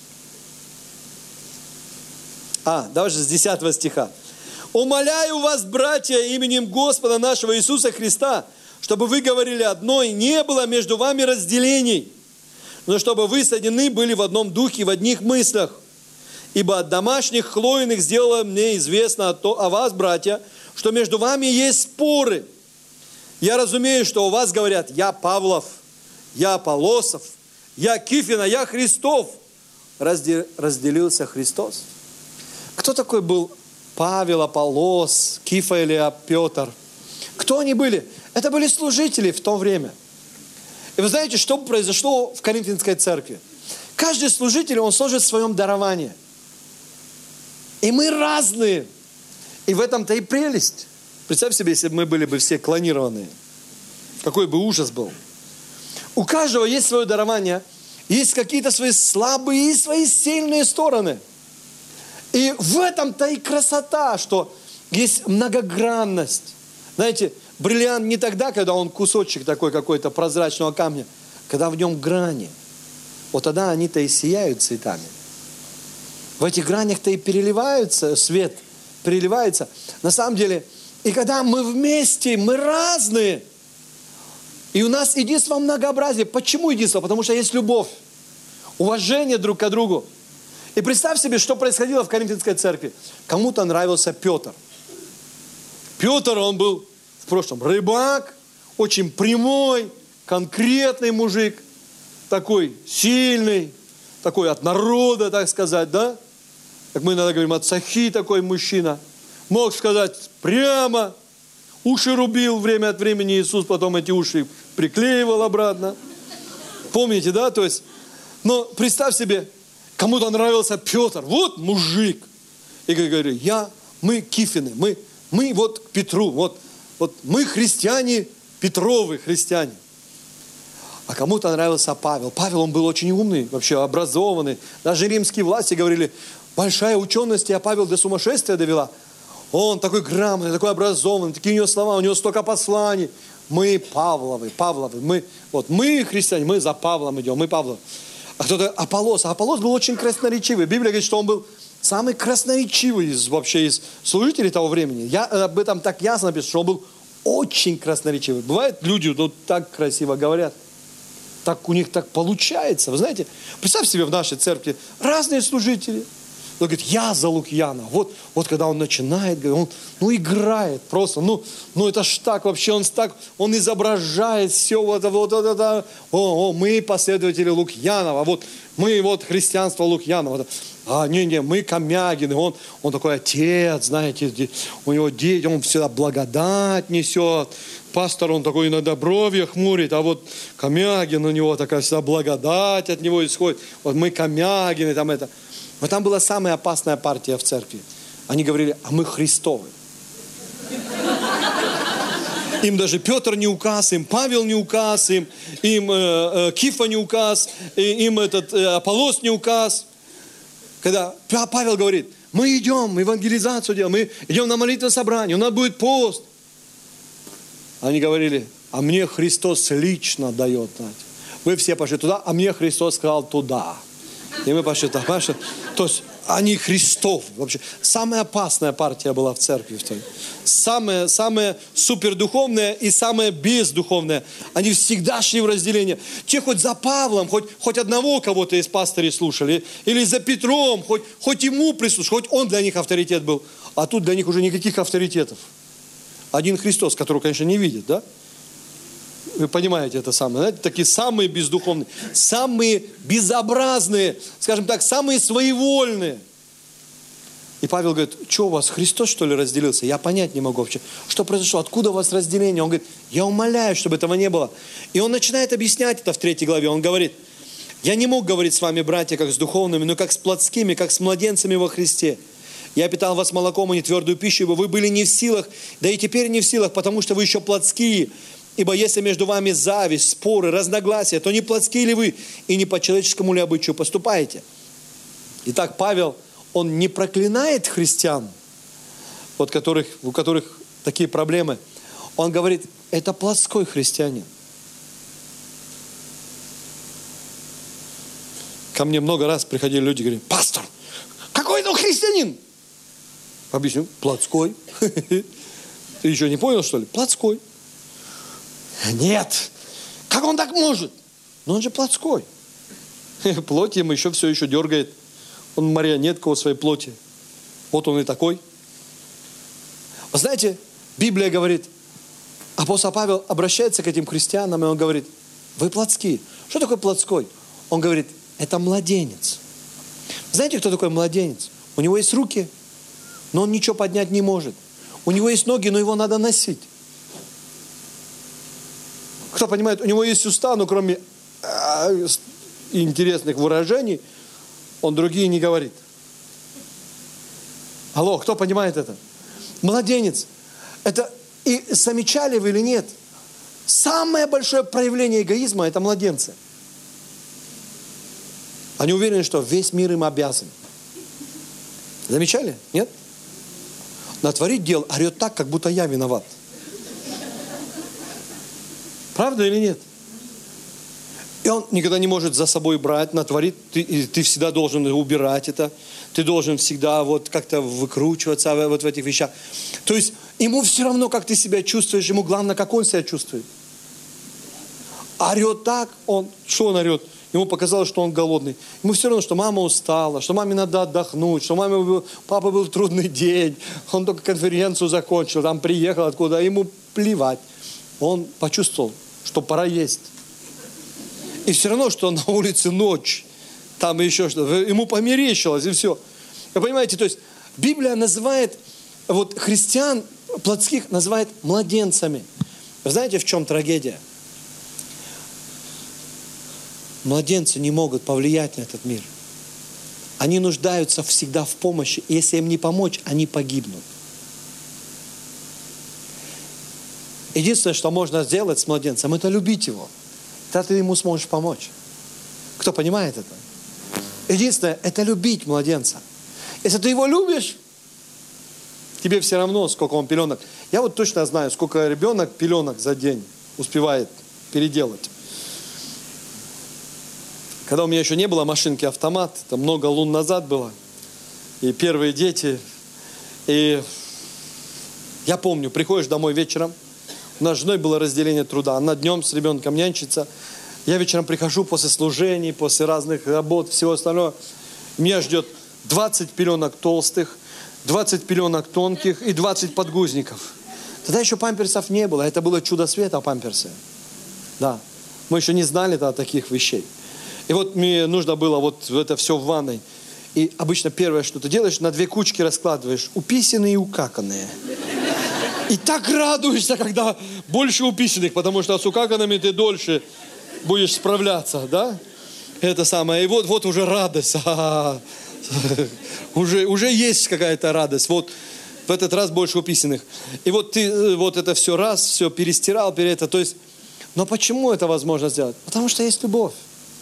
Давайте с 10 стиха. «Умоляю вас, братья, именем Господа нашего Иисуса Христа, чтобы вы говорили одно, и не было между вами разделений, но чтобы вы соединены были в одном духе, в одних мыслях. Ибо от домашних хлоиных сделало мне известно о вас, братья, что между вами есть споры. Я разумею, что у вас говорят, я Павлов, я Аполлосов, я Кифина, я Христов». Разделился Христос. Кто такой был Павел, Аполлос, Кифа или Петр? Кто они были? Это были служители в то время. И вы знаете, что произошло в Коринфянской церкви? Каждый служитель, он служит в своем даровании. И мы разные. И в этом-то и прелесть. Представь себе, если бы мы были бы все клонированные. Какой бы ужас был. У каждого есть свое дарование. Есть какие-то свои слабые и свои сильные стороны. И в этом-то и красота, что есть многогранность. Знаете, бриллиант не тогда, когда он кусочек такой какой-то прозрачного камня, когда в нем грани. Вот тогда они-то и сияют цветами. В этих гранях-то и переливаются, свет переливается. На самом деле, и когда мы вместе, мы разные. И у нас единство в многообразии. Почему единство? Потому что есть любовь, уважение друг к другу. И представь себе, что происходило в Коринфянской церкви. Кому-то нравился Петр. Петр, он был в прошлом рыбак, очень прямой, конкретный мужик, такой сильный, такой от народа, так сказать, да? Как мы иногда говорим, от сахи такой мужчина. Мог сказать прямо, уши рубил время от времени Иисус, потом эти уши приклеивал обратно. Помните, да? То есть, но представь себе, кому-то нравился Петр, вот мужик. И говорю, мы Кифины, мы вот к Петру, вот мы христиане, Петровы христиане. А кому-то нравился Павел. Павел, он был очень умный, вообще образованный. Даже римские власти говорили, большая ученость, а Павел до сумасшествия довела. Он такой грамотный, такой образованный, такие у него слова, у него столько посланий. Мы Павловы, мы христиане, мы за Павлом идем, мы Павловы. А кто-то Аполлос. А Аполлос был очень красноречивый. Библия говорит, что он был самый красноречивый из служителей того времени. Я об этом так ясно написано, что он был очень красноречивый. Бывает, люди так красиво говорят. Так у них так получается. Вы знаете, представь себе в нашей церкви разные служители. Он говорит, я за Лукьяна. Вот когда он начинает, он играет просто. Это ж так вообще, он изображает все вот это. Мы последователи Лукьянова. Мы христианство Лукьянова. Мы Камягины. Он такой отец, знаете, у него дети, он всегда благодать несет. Пастор, он такой иногда брови хмурит, а вот Камягин, у него такая всегда благодать от него исходит. Вот мы Камягины, там это. Но там была самая опасная партия в церкви. Они говорили, а мы Христовы. Им даже Петр не указ, им Павел не указ, им Кифа не указ, им Аполлос не указ. Когда Павел говорит, мы идем, евангелизацию делаем, мы идем на молитвенное собрание, у нас будет пост. Они говорили, а мне Христос лично дает. Знаете. Вы все пошли туда, а мне Христос сказал туда. И мы пошли там. То есть они Христов. Вообще, самая опасная партия была в церкви. Самая супердуховная и самая бездуховная. Они всегда шли в разделение. Те хоть за Павлом, хоть одного кого-то из пастырей слушали, или за Петром, хоть ему прислушали, хоть он для них авторитет был. А тут для них уже никаких авторитетов. Один Христос, которого, конечно, не видят, да? Вы понимаете это самое, знаете, такие самые бездуховные, самые безобразные, скажем так, самые своевольные. И Павел говорит, что у вас, Христос, что ли, разделился? Я понять не могу вообще, что произошло, откуда у вас разделение? Он говорит, я умоляю, чтобы этого не было. И он начинает объяснять это в 3 главе, он говорит, я не мог говорить с вами, братья, как с духовными, но как с плотскими, как с младенцами во Христе. Я питал вас молоком, а не твердую пищу, ибо вы были не в силах, да и теперь не в силах, потому что вы еще плотские. Ибо если между вами зависть, споры, разногласия, то не плотские ли вы и не по человеческому ли обычаю поступаете? Итак, Павел, он не проклинает христиан, у которых такие проблемы. Он говорит, это плотской христианин. Ко мне много раз приходили люди и говорили, пастор, какой это христианин? Объясню, плотской. Ты еще не понял, что ли? Плотской. Нет. Как он так может? Но он же плотской. Плоть ему еще все еще дергает. Он марионетка у своей плоти. Вот он и такой. Вы знаете, Библия говорит, апостол Павел обращается к этим христианам, и он говорит, вы плотские. Что такое плотской? Он говорит, это младенец. Знаете, кто такой младенец? У него есть руки, но он ничего поднять не может. У него есть ноги, но его надо носить. Кто понимает, у него есть уста, но кроме интересных выражений, он другие не говорит. Алло, кто понимает это? Младенец. Это, и замечали вы или нет, самое большое проявление эгоизма – это младенцы. Они уверены, что весь мир им обязан. Замечали? Нет? Натворить дел, орет так, как будто я виноват. Правда или нет? И он никогда не может за собой брать, натворить. Ты всегда должен убирать это. Ты должен всегда вот как-то выкручиваться вот в этих вещах. То есть ему все равно, как ты себя чувствуешь. Ему главное, как он себя чувствует. Орет так, что он орет? Ему показалось, что он голодный. Ему все равно, что мама устала, что маме надо отдохнуть, что папа был трудный день. Он только конференцию закончил, там приехал откуда. Ему плевать. Он почувствовал, что пора есть. И все равно, что на улице ночь, там еще что-то, ему померещилось, и все. Вы понимаете, то есть Библия называет, вот христиан плотских называет младенцами. Вы знаете, в чем трагедия? Младенцы не могут повлиять на этот мир. Они нуждаются всегда в помощи. И если им не помочь, они погибнут. Единственное, что можно сделать с младенцем, это любить его. Тогда ты ему сможешь помочь. Кто понимает это? Единственное, это любить младенца. Если ты его любишь, тебе все равно, сколько он пеленок. Я вот точно знаю, сколько ребенок пеленок за день успевает переделать. Когда у меня еще не было машинки автомат, это много лун назад было, и первые дети, и я помню, приходишь домой вечером, у нас с женой было разделение труда, она днем с ребенком нянчится, я вечером прихожу после служений, после разных работ, всего остального, меня ждет 20 пеленок толстых, 20 пеленок тонких и 20 подгузников. Тогда еще памперсов не было, это было чудо света памперсы. Да, мы еще не знали таких вещей. И вот мне нужно было вот это все в ванной. И обычно первое, что ты делаешь, на 2 кучки раскладываешь. Уписанные и укаканные. И так радуешься, когда больше уписанных, потому что с укаканными ты дольше будешь справляться, да? Это самое. И вот уже радость. Уже есть какая-то радость. Вот в этот раз больше уписанных. И вот ты вот это все раз, все перестирал, то есть, но почему это возможно сделать? Потому что есть любовь.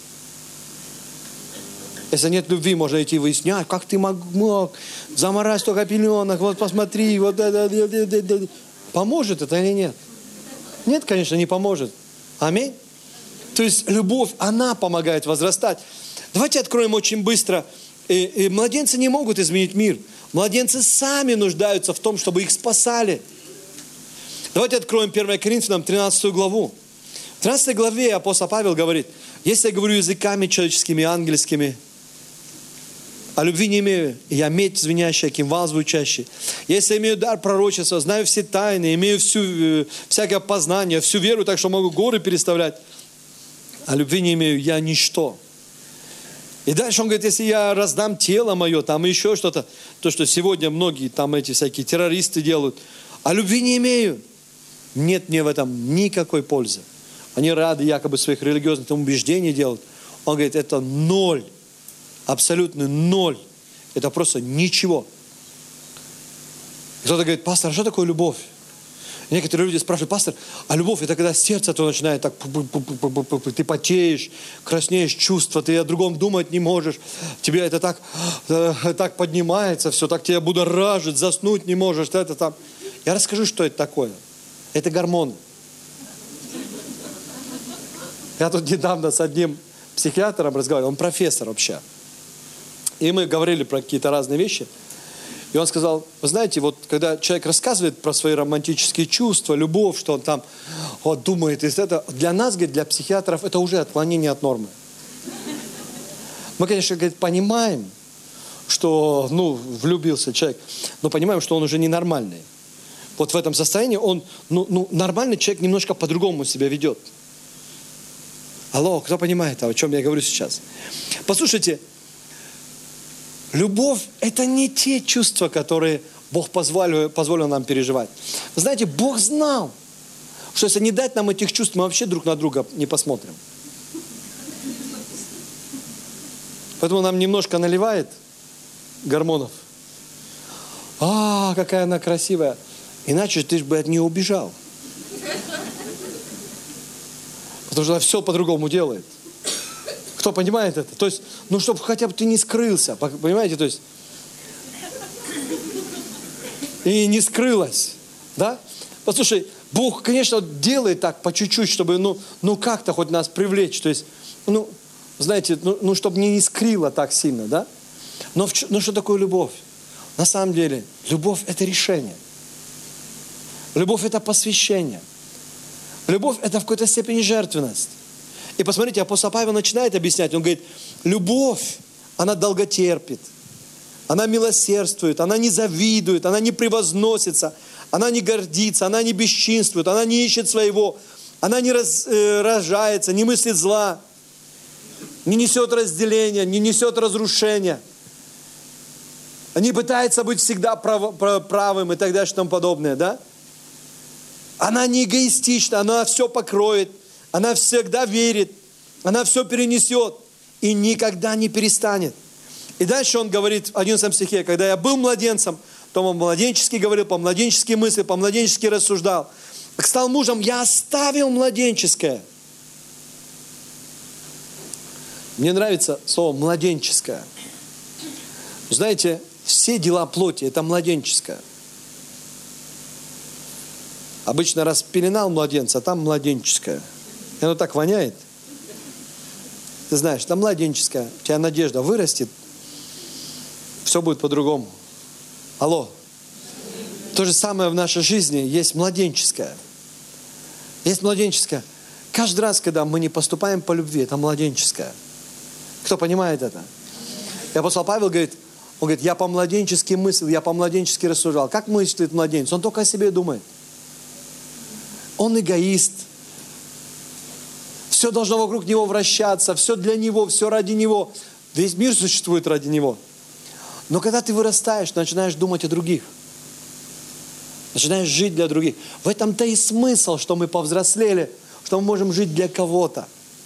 Если нет любви, можно идти выяснять, как ты мог заморать столько пеленок, вот посмотри, вот это. Поможет это или нет? Нет, конечно, не поможет. Аминь. То есть любовь, она помогает возрастать. Давайте откроем очень быстро. И младенцы не могут изменить мир. Младенцы сами нуждаются в том, чтобы их спасали. Давайте откроем 1 Коринфянам 13 главу. В 13 главе апостол Павел говорит, если я говорю языками человеческими и ангельскими, а любви не имею, я медь звенящая, кимвал звучащий. Если я имею дар пророчества, знаю все тайны, имею всякое познание, всю веру, так что могу горы переставлять, а любви не имею, я ничто. И дальше он говорит, если я раздам тело мое, там еще что-то, то, что сегодня многие там эти всякие террористы делают, а любви не имею, нет мне в этом никакой пользы. Они рады якобы своих религиозных убеждений делать. Он говорит, это ноль. Абсолютно ноль. Это просто ничего. Кто-то говорит, пастор, а что такое любовь? И некоторые люди спрашивают, пастор, а любовь это когда сердце то начинает так, ты потеешь, краснеешь, чувства, ты о другом думать не можешь, тебе это так поднимается, все, так тебя будоражит, заснуть не можешь, это там. Я расскажу, что это такое. Это гормоны. Я тут недавно с одним психиатром разговаривал, он профессор вообще. И мы говорили про какие-то разные вещи. И он сказал, вы знаете, вот когда человек рассказывает про свои романтические чувства, любовь, что он там вот, думает, это для нас, говорит, для психиатров, это уже отклонение от нормы. Мы, конечно, говорит, понимаем, что влюбился человек, но понимаем, что он уже ненормальный. Вот в этом состоянии он, нормальный человек немножко по-другому себя ведет. Алло, кто понимает, о чем я говорю сейчас? Послушайте, любовь – это не те чувства, которые Бог позволил нам переживать. Вы знаете, Бог знал, что если не дать нам этих чувств, мы вообще друг на друга не посмотрим. Поэтому нам немножко наливает гормонов. Какая она красивая. Иначе ты бы от нее убежал. Потому что она все по-другому делает. Кто понимает это? То есть, чтобы хотя бы ты не скрылся. Понимаете? То есть, и не скрылась. Да? Послушай, Бог, конечно, делает так по чуть-чуть, чтобы, как-то хоть нас привлечь. То есть, знаете, чтобы не искрило так сильно, да? Но что такое любовь? На самом деле, любовь – это решение. Любовь – это посвящение. Любовь – это в какой-то степени жертвенность. И посмотрите, апостол Павел начинает объяснять. Он говорит, любовь, она долготерпит. она милосердствует, она не завидует, она не превозносится, она не гордится, она не бесчинствует, она не ищет своего, она не разжается, не мыслит зла, не несет разделения, не несет разрушения. Не пытается быть всегда правым и так далее и тому подобное, да? Она не эгоистична, она все покроет, она всегда верит, она все перенесет и никогда не перестанет. И дальше он говорит в 11 стихе, когда я был младенцем, то он младенчески говорил, по-младенчески мыслил, по-младенчески рассуждал. Как стал мужем, я оставил младенческое. Мне нравится слово младенческое. Знаете, все дела плоти – это младенческое. Обычно распеленал младенца, а там младенческое. И оно так воняет. Ты знаешь, там младенческое. У тебя надежда вырастет, все будет по-другому. Алло. То же самое в нашей жизни есть младенческое. Есть младенческое. Каждый раз, когда мы не поступаем по любви, это младенческое. Кто понимает это? И апостол Павел говорит, он говорит, я по-младенчески мыслил, я по-младенчески рассуждал. Как мыслит младенец? Он только о себе думает. Он эгоист. Все должно вокруг него вращаться, все для него, все ради него. Весь мир существует ради него. Но когда ты вырастаешь, начинаешь думать о других. Начинаешь жить для других. В этом-то и смысл, что мы повзрослели, что мы можем жить для кого-то.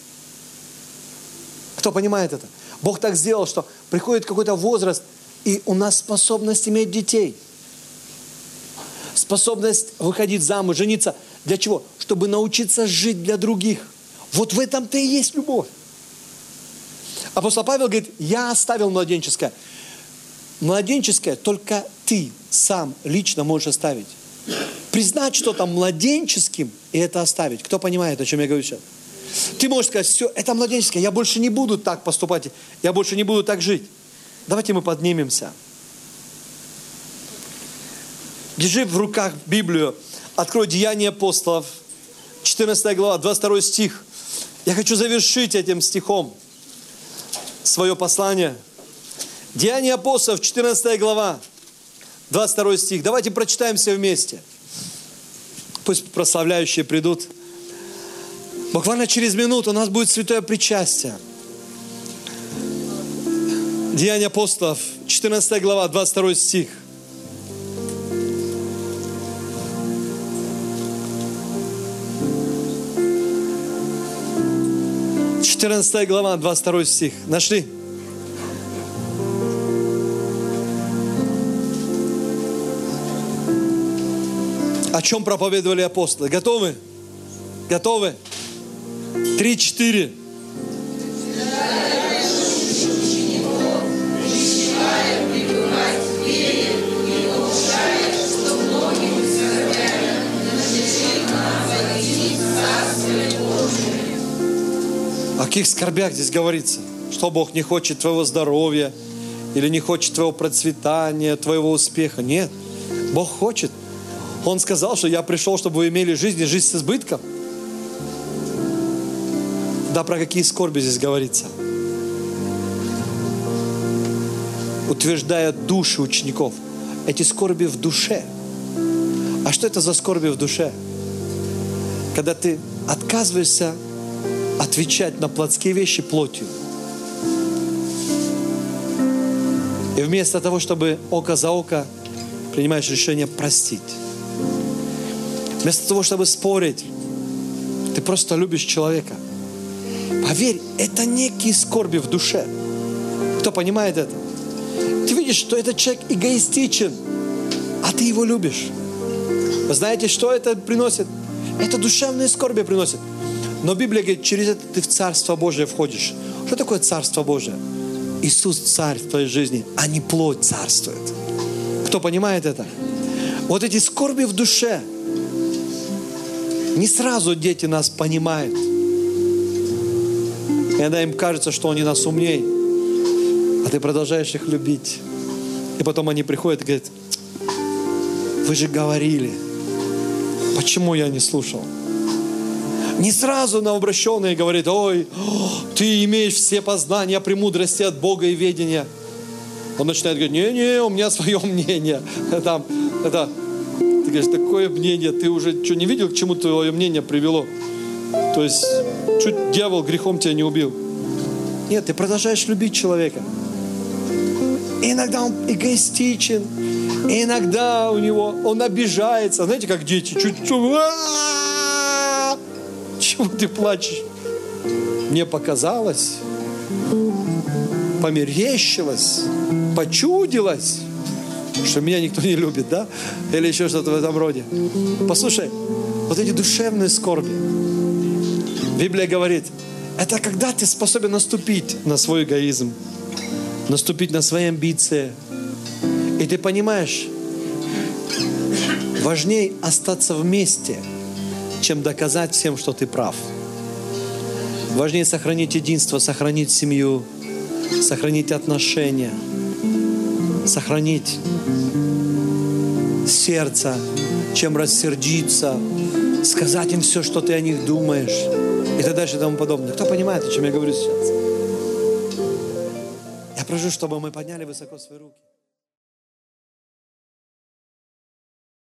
Кто понимает это? Бог так сделал, что приходит какой-то возраст, и у нас способность иметь детей. Способность выходить замуж, жениться. Для чего? Чтобы научиться жить для других. Вот в этом-то и есть любовь. Апостол Павел говорит, я оставил младенческое. Младенческое только ты сам лично можешь оставить. Признать что-то младенческим и это оставить. Кто понимает, о чем я говорю сейчас? Ты можешь сказать, все, это младенческое, я больше не буду так поступать, я больше не буду так жить. Давайте мы поднимемся. Держи в руках Библию, открой Деяния апостолов, 14 глава, 22 стих. Я хочу завершить этим стихом свое послание. Деяния апостолов, 14 глава, 22 стих. Давайте прочитаем все вместе. Пусть прославляющие придут. Буквально через минуту у нас будет святое причастие. Деяния апостолов, 14 глава, 22 стих. Глава, 22 стих. Нашли? О чем проповедовали апостолы? Готовы? Готовы? 3-4. О каких скорбях здесь говорится? Что Бог не хочет твоего здоровья, или не хочет твоего процветания, твоего успеха? Нет, Бог хочет. Он сказал, что я пришел, чтобы вы имели жизнь и жизнь с избытком. Да, про какие скорби здесь говорится? Утверждая души учеников. Эти скорби в душе. А что это за скорби в душе? Когда ты отказываешься отвечать на плотские вещи плотью. И вместо того, чтобы око за око, принимаешь решение простить. Вместо того, чтобы спорить, ты просто любишь человека. Поверь, это некие скорби в душе. Кто понимает это? Ты видишь, что этот человек эгоистичен, а ты его любишь. Вы знаете, что это приносит? Это душевные скорби приносит. Но Библия говорит, через это ты в Царство Божие входишь. Что такое Царство Божие? Иисус царь в твоей жизни, а не плоть царствует. Кто понимает это? Вот эти скорби в душе. Не сразу дети нас понимают. Иногда им кажется, что они нас умнее. А ты продолжаешь их любить. И потом они приходят и говорят, вы же говорили. Почему я не слушал? Не сразу новообращенные говорят, ой, ты имеешь все познания премудрости от Бога и ведения. Он начинает говорить: не-не, у меня свое мнение. Там, это, ты говоришь, такое мнение, ты уже что, не видел, к чему твое мнение привело? То есть, чуть дьявол грехом тебя не убил. Нет, ты продолжаешь любить человека. И иногда он эгоистичен, и иногда он обижается. Знаете, как дети, чего ты плачешь? Мне показалось, померещилось, почудилось, что меня никто не любит, да? Или еще что-то в этом роде. Послушай, вот эти душевные скорби. Библия говорит, это когда ты способен наступить на свой эгоизм, наступить на свои амбиции. И ты понимаешь, важнее остаться вместе, чем доказать всем, что ты прав. Важнее сохранить единство, сохранить семью, сохранить отношения, сохранить сердце, чем рассердиться, сказать им все, что ты о них думаешь, и так дальше и тому подобное. Кто понимает, о чем я говорю сейчас? Я прошу, чтобы мы подняли высоко свои руки.